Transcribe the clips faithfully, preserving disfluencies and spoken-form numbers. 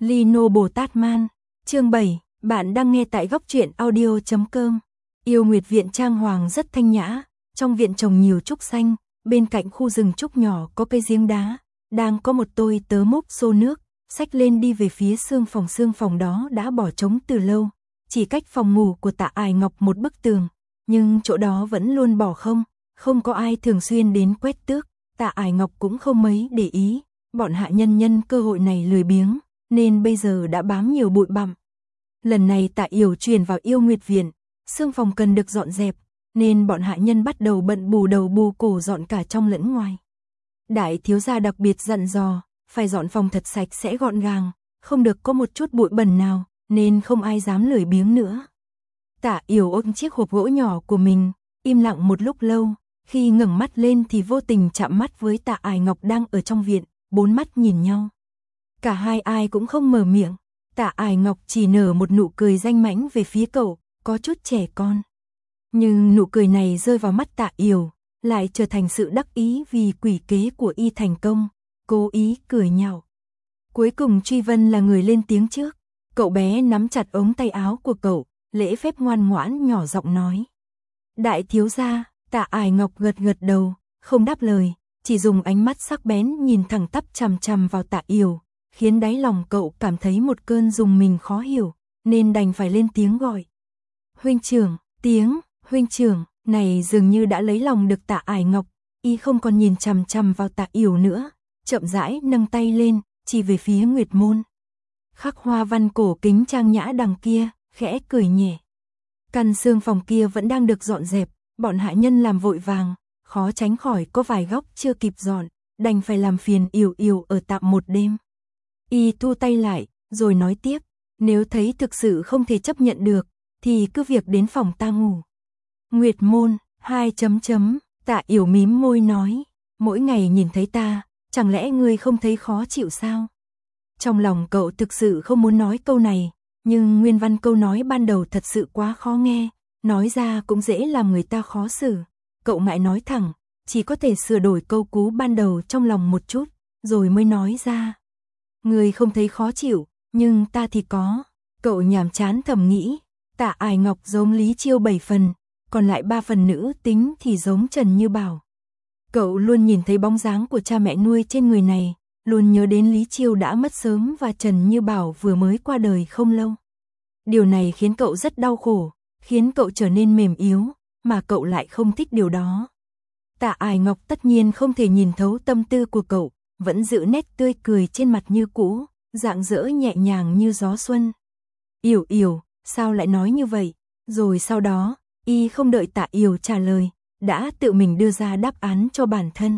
Lino Bồ Tát Man, chương bảy, bạn đang nghe tại góc truyện audio chấm com. Yêu Nguyệt viện trang hoàng rất thanh nhã, trong viện trồng nhiều trúc xanh, bên cạnh khu rừng trúc nhỏ có cây giếng đá, đang có một tôi tớ múc xô nước, xách lên đi về phía xương phòng xương phòng đó đã bỏ trống từ lâu, chỉ cách phòng ngủ của Tạ Ải Ngọc một bức tường, nhưng chỗ đó vẫn luôn bỏ không, không có ai thường xuyên đến quét tước, Tạ Ải Ngọc cũng không mấy để ý, bọn hạ nhân nhân cơ hội này lười biếng, nên bây giờ đã bám nhiều bụi bặm. Lần này Tạ Yểu chuyển vào Yêu Nguyệt viện, xương phòng cần được dọn dẹp, nên bọn hạ nhân bắt đầu bận bù đầu bù cổ dọn cả trong lẫn ngoài. Đại thiếu gia đặc biệt dặn dò, phải dọn phòng thật sạch sẽ gọn gàng, không được có một chút bụi bẩn nào, nên không ai dám lười biếng nữa. Tạ Yểu ôm chiếc hộp gỗ nhỏ của mình, im lặng một lúc lâu, khi ngẩng mắt lên thì vô tình chạm mắt với Tạ Ải Ngọc đang ở trong viện, bốn mắt nhìn nhau. Cả hai ai cũng không mở miệng, Tạ Ải Ngọc chỉ nở một nụ cười danh mãnh về phía cậu, có chút trẻ con. Nhưng nụ cười này rơi vào mắt Tạ Yểu, lại trở thành sự đắc ý vì quỷ kế của y thành công, cố ý cười nhạo. Cuối cùng Truy Vân là người lên tiếng trước, cậu bé nắm chặt ống tay áo của cậu, lễ phép ngoan ngoãn nhỏ giọng nói. Đại thiếu gia, Tạ Ải Ngọc gật gật đầu, không đáp lời, chỉ dùng ánh mắt sắc bén nhìn thẳng tắp chằm chằm vào Tạ Yểu, khiến đáy lòng cậu cảm thấy một cơn rùng mình khó hiểu, nên đành phải lên tiếng gọi. Huynh trưởng, tiếng, huynh trưởng, này dường như đã lấy lòng được Tạ Ải Ngọc, y không còn nhìn chằm chằm vào Tạ Yểu nữa, chậm rãi nâng tay lên, chỉ về phía Nguyệt môn. Khắc hoa văn cổ kính trang nhã đằng kia, khẽ cười nhẹ. Căn xương phòng kia vẫn đang được dọn dẹp, bọn hạ nhân làm vội vàng, khó tránh khỏi có vài góc chưa kịp dọn, đành phải làm phiền Yểu Yểu ở tạm một đêm. Y thu tay lại, rồi nói tiếp, nếu thấy thực sự không thể chấp nhận được, thì cứ việc đến phòng ta ngủ. Nguyệt môn, hai chấm chấm, Tạ Yểu mím môi nói, mỗi ngày nhìn thấy ta, chẳng lẽ ngươi không thấy khó chịu sao? Trong lòng cậu thực sự không muốn nói câu này, nhưng nguyên văn câu nói ban đầu thật sự quá khó nghe, nói ra cũng dễ làm người ta khó xử. Cậu ngại nói thẳng, chỉ có thể sửa đổi câu cú ban đầu trong lòng một chút, rồi mới nói ra. Ngươi không thấy khó chịu, nhưng ta thì có. Cậu nhàm chán thầm nghĩ, Tạ Ải Ngọc giống Lý Chiêu bảy phần, còn lại ba phần nữ tính thì giống Trần Như Bảo. Cậu luôn nhìn thấy bóng dáng của cha mẹ nuôi trên người này, luôn nhớ đến Lý Chiêu đã mất sớm và Trần Như Bảo vừa mới qua đời không lâu. Điều này khiến cậu rất đau khổ, khiến cậu trở nên mềm yếu, mà cậu lại không thích điều đó. Tạ Ải Ngọc tất nhiên không thể nhìn thấu tâm tư của cậu, vẫn giữ nét tươi cười trên mặt như cũ, rạng rỡ nhẹ nhàng như gió xuân. Yểu Yểu, sao lại nói như vậy? Rồi sau đó, y không đợi Tạ Yểu trả lời, đã tự mình đưa ra đáp án cho bản thân.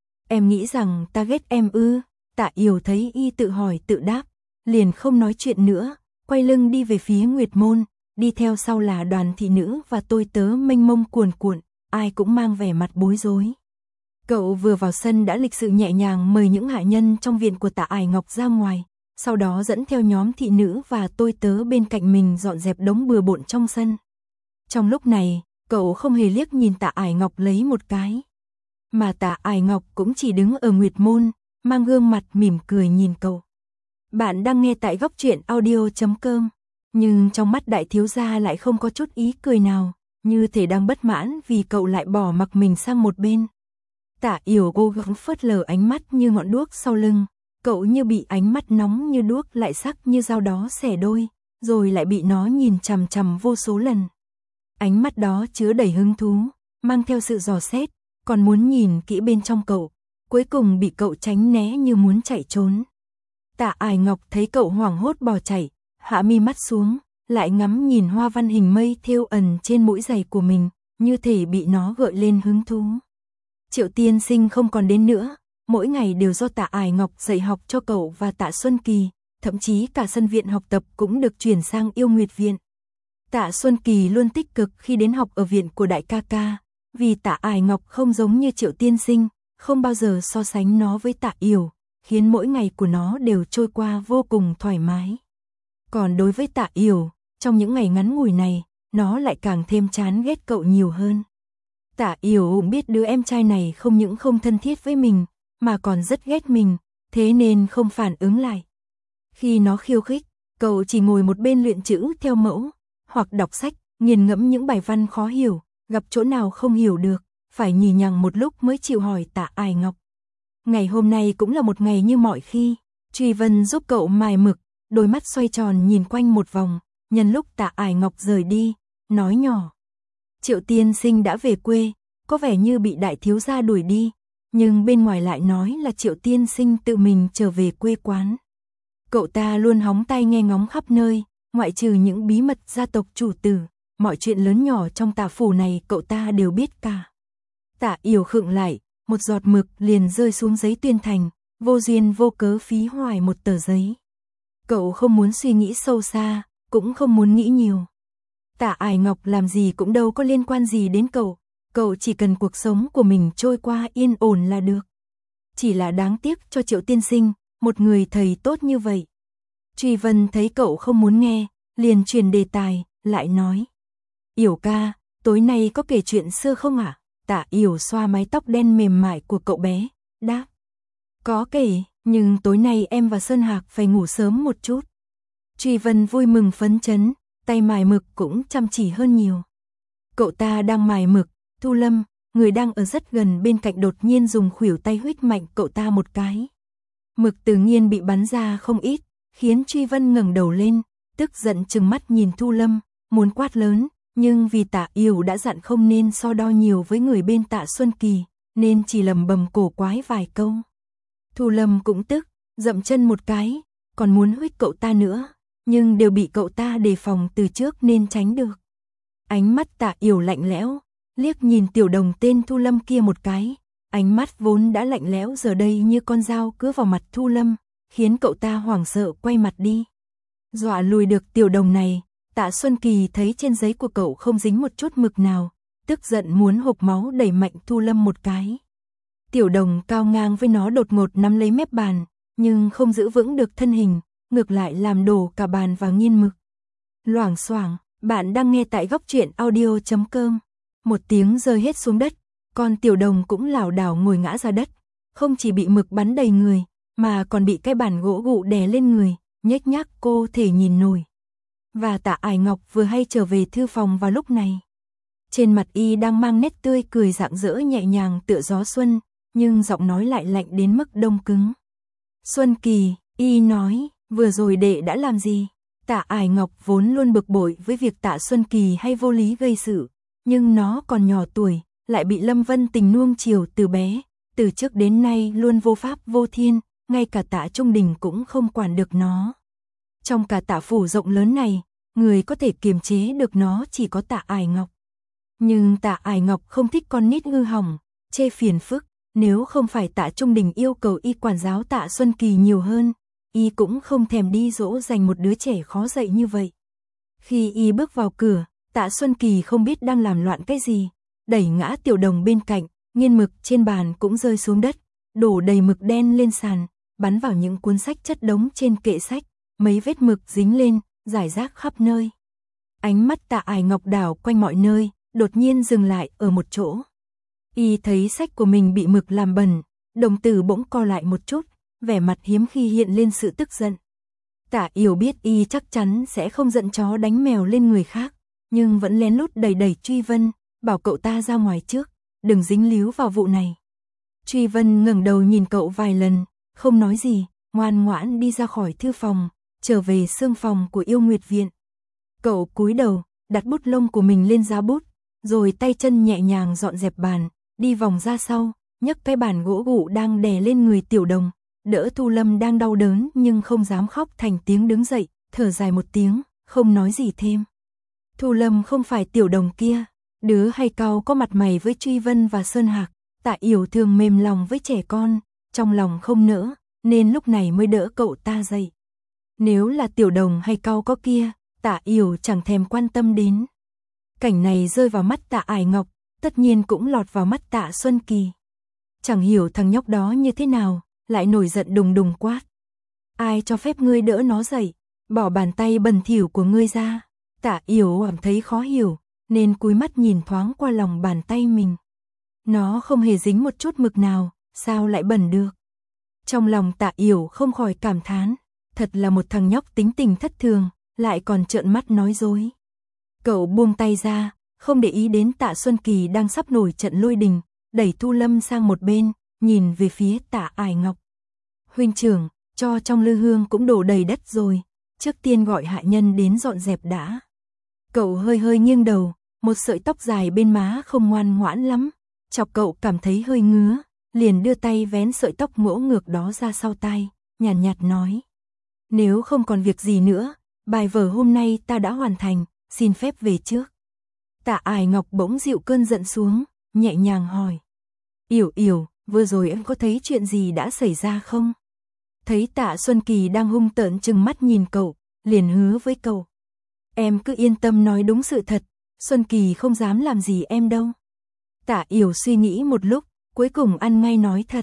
Em nghĩ rằng ta ghét em ư? Tạ Yểu thấy y tự hỏi tự đáp, liền không nói chuyện nữa, quay lưng đi về phía Nguyệt môn, đi theo sau là đoàn thị nữ và tôi tớ mênh mông cuồn cuộn, ai cũng mang vẻ mặt bối rối. Cậu vừa vào sân đã lịch sự nhẹ nhàng mời những hạ nhân trong viện của Tạ Ải Ngọc ra ngoài, sau đó dẫn theo nhóm thị nữ và tôi tớ bên cạnh mình dọn dẹp đống bừa bộn trong sân. Trong lúc này, cậu không hề liếc nhìn Tạ Ải Ngọc lấy một cái, mà Tạ Ải Ngọc cũng chỉ đứng ở Nguyệt môn, mang gương mặt mỉm cười nhìn cậu. Bạn đang nghe tại góc truyện audio chấm com, nhưng trong mắt đại thiếu gia lại không có chút ý cười nào, như thể đang bất mãn vì cậu lại bỏ mặc mình sang một bên. Tạ Yểu cố gắng phớt lờ ánh mắt như ngọn đuốc sau lưng, cậu như bị ánh mắt nóng như đuốc lại sắc như dao đó xẻ đôi, rồi lại bị nó nhìn chằm chằm vô số lần. Ánh mắt đó chứa đầy hứng thú, mang theo sự dò xét, còn muốn nhìn kỹ bên trong cậu, cuối cùng bị cậu tránh né như muốn chạy trốn. Tạ Ải Ngọc thấy cậu hoảng hốt bỏ chạy, hạ mi mắt xuống, lại ngắm nhìn hoa văn hình mây thêu ẩn trên mũi giày của mình, như thể bị nó gợi lên hứng thú. Triệu tiên sinh không còn đến nữa, mỗi ngày đều do Tạ Ải Ngọc dạy học cho cậu và Tạ Xuân Kỳ, thậm chí cả sân viện học tập cũng được chuyển sang Yêu Nguyệt viện. Tạ Xuân Kỳ luôn tích cực khi đến học ở viện của đại ca ca, vì Tạ Ải Ngọc không giống như Triệu tiên sinh, không bao giờ so sánh nó với Tạ Yểu, khiến mỗi ngày của nó đều trôi qua vô cùng thoải mái. Còn đối với Tạ Yểu, trong những ngày ngắn ngủi này, nó lại càng thêm chán ghét cậu nhiều hơn. Tạ Yểu biết đứa em trai này không những không thân thiết với mình, mà còn rất ghét mình, thế nên không phản ứng lại. Khi nó khiêu khích, cậu chỉ ngồi một bên luyện chữ theo mẫu, hoặc đọc sách, nghiền ngẫm những bài văn khó hiểu, gặp chỗ nào không hiểu được, phải nhì nhằng một lúc mới chịu hỏi Tạ Ải Ngọc. Ngày hôm nay cũng là một ngày như mọi khi, Truy Vân giúp cậu mài mực, đôi mắt xoay tròn nhìn quanh một vòng, nhân lúc Tạ Ải Ngọc rời đi, nói nhỏ. Triệu tiên sinh đã về quê, có vẻ như bị đại thiếu gia đuổi đi, nhưng bên ngoài lại nói là Triệu tiên sinh tự mình trở về quê quán. Cậu ta luôn hóng tai nghe ngóng khắp nơi, ngoại trừ những bí mật gia tộc chủ tử, mọi chuyện lớn nhỏ trong Tạ phủ này cậu ta đều biết cả. Tạ Yểu khựng lại, một giọt mực liền rơi xuống giấy tuyên thành, vô duyên vô cớ phí hoài một tờ giấy. Cậu không muốn suy nghĩ sâu xa, cũng không muốn nghĩ nhiều. Tạ Ải Ngọc làm gì cũng đâu có liên quan gì đến cậu, cậu chỉ cần cuộc sống của mình trôi qua yên ổn là được. Chỉ là đáng tiếc cho Triệu tiên sinh, một người thầy tốt như vậy. Truy Vân thấy cậu không muốn nghe, liền chuyển đề tài, lại nói. Yểu ca, tối nay có kể chuyện xưa không ạ? À? Tạ Yểu xoa mái tóc đen mềm mại của cậu bé, đáp. Có kể, nhưng tối nay em và Sơn Hạc phải ngủ sớm một chút. Truy Vân vui mừng phấn chấn, tay mài mực cũng chăm chỉ hơn nhiều. Cậu ta đang mài mực, Thu Lâm, người đang ở rất gần bên cạnh đột nhiên dùng khuỷu tay huých mạnh cậu ta một cái. Mực tự nhiên bị bắn ra không ít, khiến Truy Vân ngẩng đầu lên, tức giận trừng mắt nhìn Thu Lâm, muốn quát lớn, nhưng vì Tạ Yểu đã dặn không nên so đo nhiều với người bên Tạ Xuân Kỳ, nên chỉ lầm bầm cổ quái vài câu. Thu Lâm cũng tức, dậm chân một cái, còn muốn huých cậu ta nữa, nhưng đều bị cậu ta đề phòng từ trước nên tránh được. Ánh mắt Tạ Yểu lạnh lẽo, liếc nhìn tiểu đồng tên Thu Lâm kia một cái, ánh mắt vốn đã lạnh lẽo giờ đây như con dao cứa vào mặt Thu Lâm, khiến cậu ta hoảng sợ quay mặt đi. Dọa lùi được tiểu đồng này, Tạ Xuân Kỳ thấy trên giấy của cậu không dính một chút mực nào, tức giận muốn hộc máu đẩy mạnh Thu Lâm một cái. Tiểu đồng cao ngang với nó đột ngột nắm lấy mép bàn, nhưng không giữ vững được thân hình, ngược lại làm đổ cả bàn và nghiên mực. Loảng xoảng, bạn đang nghe tại góc truyện audio chấm com. Một tiếng rơi hết xuống đất, con tiểu đồng cũng lảo đảo ngồi ngã ra đất, không chỉ bị mực bắn đầy người, mà còn bị cái bàn gỗ gụ đè lên người, nhếch nhác cô thể nhìn nổi. Và Tạ Ải Ngọc vừa hay trở về thư phòng vào lúc này. Trên mặt y đang mang nét tươi cười rạng rỡ nhẹ nhàng tựa gió xuân, nhưng giọng nói lại lạnh đến mức đông cứng. Xuân Kỳ, y nói, vừa rồi đệ đã làm gì? Tạ Ải Ngọc vốn luôn bực bội với việc Tạ Xuân Kỳ hay vô lý gây sự, nhưng nó còn nhỏ tuổi, lại bị Lâm Vân Tình nuông chiều từ bé, từ trước đến nay luôn vô pháp vô thiên, ngay cả Tạ Trung Đình cũng không quản được nó. Trong cả Tạ phủ rộng lớn này, người có thể kiềm chế được nó chỉ có Tạ Ải Ngọc. Nhưng Tạ Ải Ngọc không thích con nít hư hỏng, chê phiền phức, nếu không phải Tạ Trung Đình yêu cầu y quản giáo Tạ Xuân Kỳ nhiều hơn, y cũng không thèm đi dỗ dành một đứa trẻ khó dạy như vậy. Khi y bước vào cửa, Tạ Xuân Kỳ không biết đang làm loạn cái gì, đẩy ngã tiểu đồng bên cạnh, nghiên mực trên bàn cũng rơi xuống đất, đổ đầy mực đen lên sàn, bắn vào những cuốn sách chất đống trên kệ sách, mấy vết mực dính lên, rải rác khắp nơi. Ánh mắt Tạ Ải Ngọc đảo quanh mọi nơi, đột nhiên dừng lại ở một chỗ. Y thấy sách của mình bị mực làm bẩn, đồng tử bỗng co lại một chút, vẻ mặt hiếm khi hiện lên sự tức giận. Tạ Yểu biết y chắc chắn sẽ không giận chó đánh mèo lên người khác, nhưng vẫn lén lút đẩy đẩy Truy Vân, bảo cậu ta ra ngoài trước, đừng dính líu vào vụ này. Truy Vân ngẩng đầu nhìn cậu vài lần, không nói gì, ngoan ngoãn đi ra khỏi thư phòng, trở về xương phòng của Yêu Nguyệt Viện. Cậu cúi đầu, đặt bút lông của mình lên giá bút, rồi tay chân nhẹ nhàng dọn dẹp bàn, đi vòng ra sau, nhấc cái bàn gỗ gụ đang đè lên người tiểu đồng, đỡ Thu Lâm đang đau đớn nhưng không dám khóc thành tiếng đứng dậy, thở dài một tiếng, không nói gì thêm. Thu Lâm không phải tiểu đồng kia, đứa hay cau có mặt mày với Truy Vân và Sơn Hạc, Tạ Yểu thường mềm lòng với trẻ con, trong lòng không nỡ, nên lúc này mới đỡ cậu ta dậy. Nếu là tiểu đồng hay cau có kia, Tạ Yểu chẳng thèm quan tâm đến. Cảnh này rơi vào mắt Tạ Ải Ngọc, tất nhiên cũng lọt vào mắt Tạ Xuân Kỳ. Chẳng hiểu thằng nhóc đó như thế nào, lại nổi giận đùng đùng quát. Ai cho phép ngươi đỡ nó dậy, bỏ bàn tay bẩn thỉu của ngươi ra. Tạ Yểu cảm thấy khó hiểu, nên cúi mắt nhìn thoáng qua lòng bàn tay mình. Nó không hề dính một chút mực nào, sao lại bẩn được? Trong lòng Tạ Yểu không khỏi cảm thán, thật là một thằng nhóc tính tình thất thường, lại còn trợn mắt nói dối. Cậu buông tay ra, không để ý đến Tạ Xuân Kỳ đang sắp nổi trận lôi đình, đẩy Thu Lâm sang một bên, nhìn về phía Tạ Ải Ngọc. Huynh trưởng, cho trong lư hương cũng đổ đầy đất rồi, trước tiên gọi hạ nhân đến dọn dẹp đã. Cậu hơi hơi nghiêng đầu, một sợi tóc dài bên má không ngoan ngoãn lắm, chọc cậu cảm thấy hơi ngứa, liền đưa tay vén sợi tóc ngỗ ngược đó ra sau tai, nhàn nhạt, nhạt nói. Nếu không còn việc gì nữa, bài vở hôm nay ta đã hoàn thành, xin phép về trước. Tạ Ải Ngọc bỗng dịu cơn giận xuống, nhẹ nhàng hỏi. Yểu Yểu, vừa rồi em có thấy chuyện gì đã xảy ra không? Thấy Tạ Xuân Kỳ đang hung tợn trừng mắt nhìn cậu, liền hứa với cậu. Em cứ yên tâm nói đúng sự thật, Xuân Kỳ không dám làm gì em đâu. Tạ Yểu suy nghĩ một lúc, cuối cùng ăn ngay nói thật.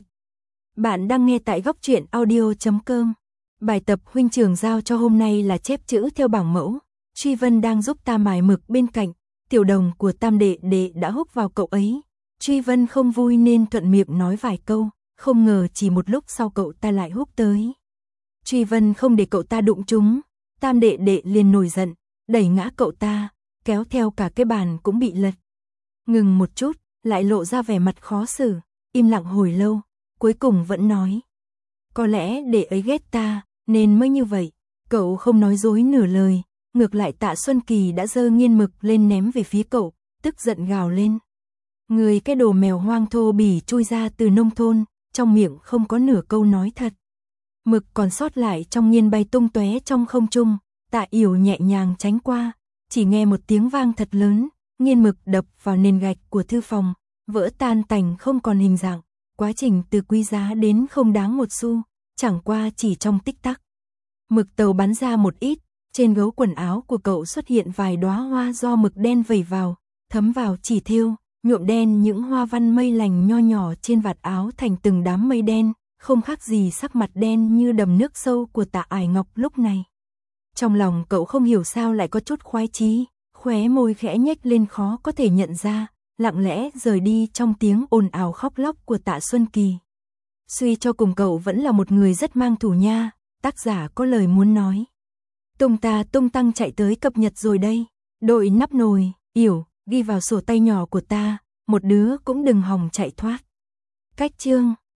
Bạn đang nghe tại góc truyện audio chấm com. Bài tập huynh trưởng giao cho hôm nay là chép chữ theo bảng mẫu. Truy Vân đang giúp ta mài mực bên cạnh, tiểu đồng của Tam đệ đệ đã húc vào cậu ấy. Truy Vân không vui nên thuận miệng nói vài câu, không ngờ chỉ một lúc sau cậu ta lại húc tới. Truy Vân không để cậu ta đụng chúng, Tam đệ đệ liền nổi giận, đẩy ngã cậu ta, kéo theo cả cái bàn cũng bị lật. Ngừng một chút, lại lộ ra vẻ mặt khó xử, im lặng hồi lâu, cuối cùng vẫn nói. Có lẽ đệ ấy ghét ta, nên mới như vậy. Cậu không nói dối nửa lời, ngược lại Tạ Xuân Kỳ đã giơ nghiên mực lên ném về phía cậu, tức giận gào lên. Người cái đồ mèo hoang thô bỉ chui ra từ nông thôn, trong miệng không có nửa câu nói thật. Mực còn sót lại trong nghiên bay tung tóe trong không trung, Tạ Yểu nhẹ nhàng tránh qua, chỉ nghe một tiếng vang thật lớn, nghiên mực đập vào nền gạch của thư phòng, vỡ tan tành không còn hình dạng, quá trình từ quý giá đến không đáng một xu, chẳng qua chỉ trong tích tắc. Mực tàu bắn ra một ít, trên gấu quần áo của cậu xuất hiện vài đóa hoa do mực đen vẩy vào, thấm vào chỉ thêu, nhuộm đen những hoa văn mây lành nho nhỏ trên vạt áo thành từng đám mây đen, không khác gì sắc mặt đen như đầm nước sâu của Tạ Ải Ngọc lúc này. Trong lòng cậu không hiểu sao lại có chút khoái chí, khóe môi khẽ nhếch lên khó có thể nhận ra, lặng lẽ rời đi trong tiếng ồn ào khóc lóc của Tạ Xuân Kỳ. Suy cho cùng cậu vẫn là một người rất mang thủ nha, tác giả có lời muốn nói. Tung ta tung tăng chạy tới cập nhật rồi đây, đội nắp nồi, Yểu, ghi vào sổ tay nhỏ của ta, một đứa cũng đừng hòng chạy thoát. Cách chương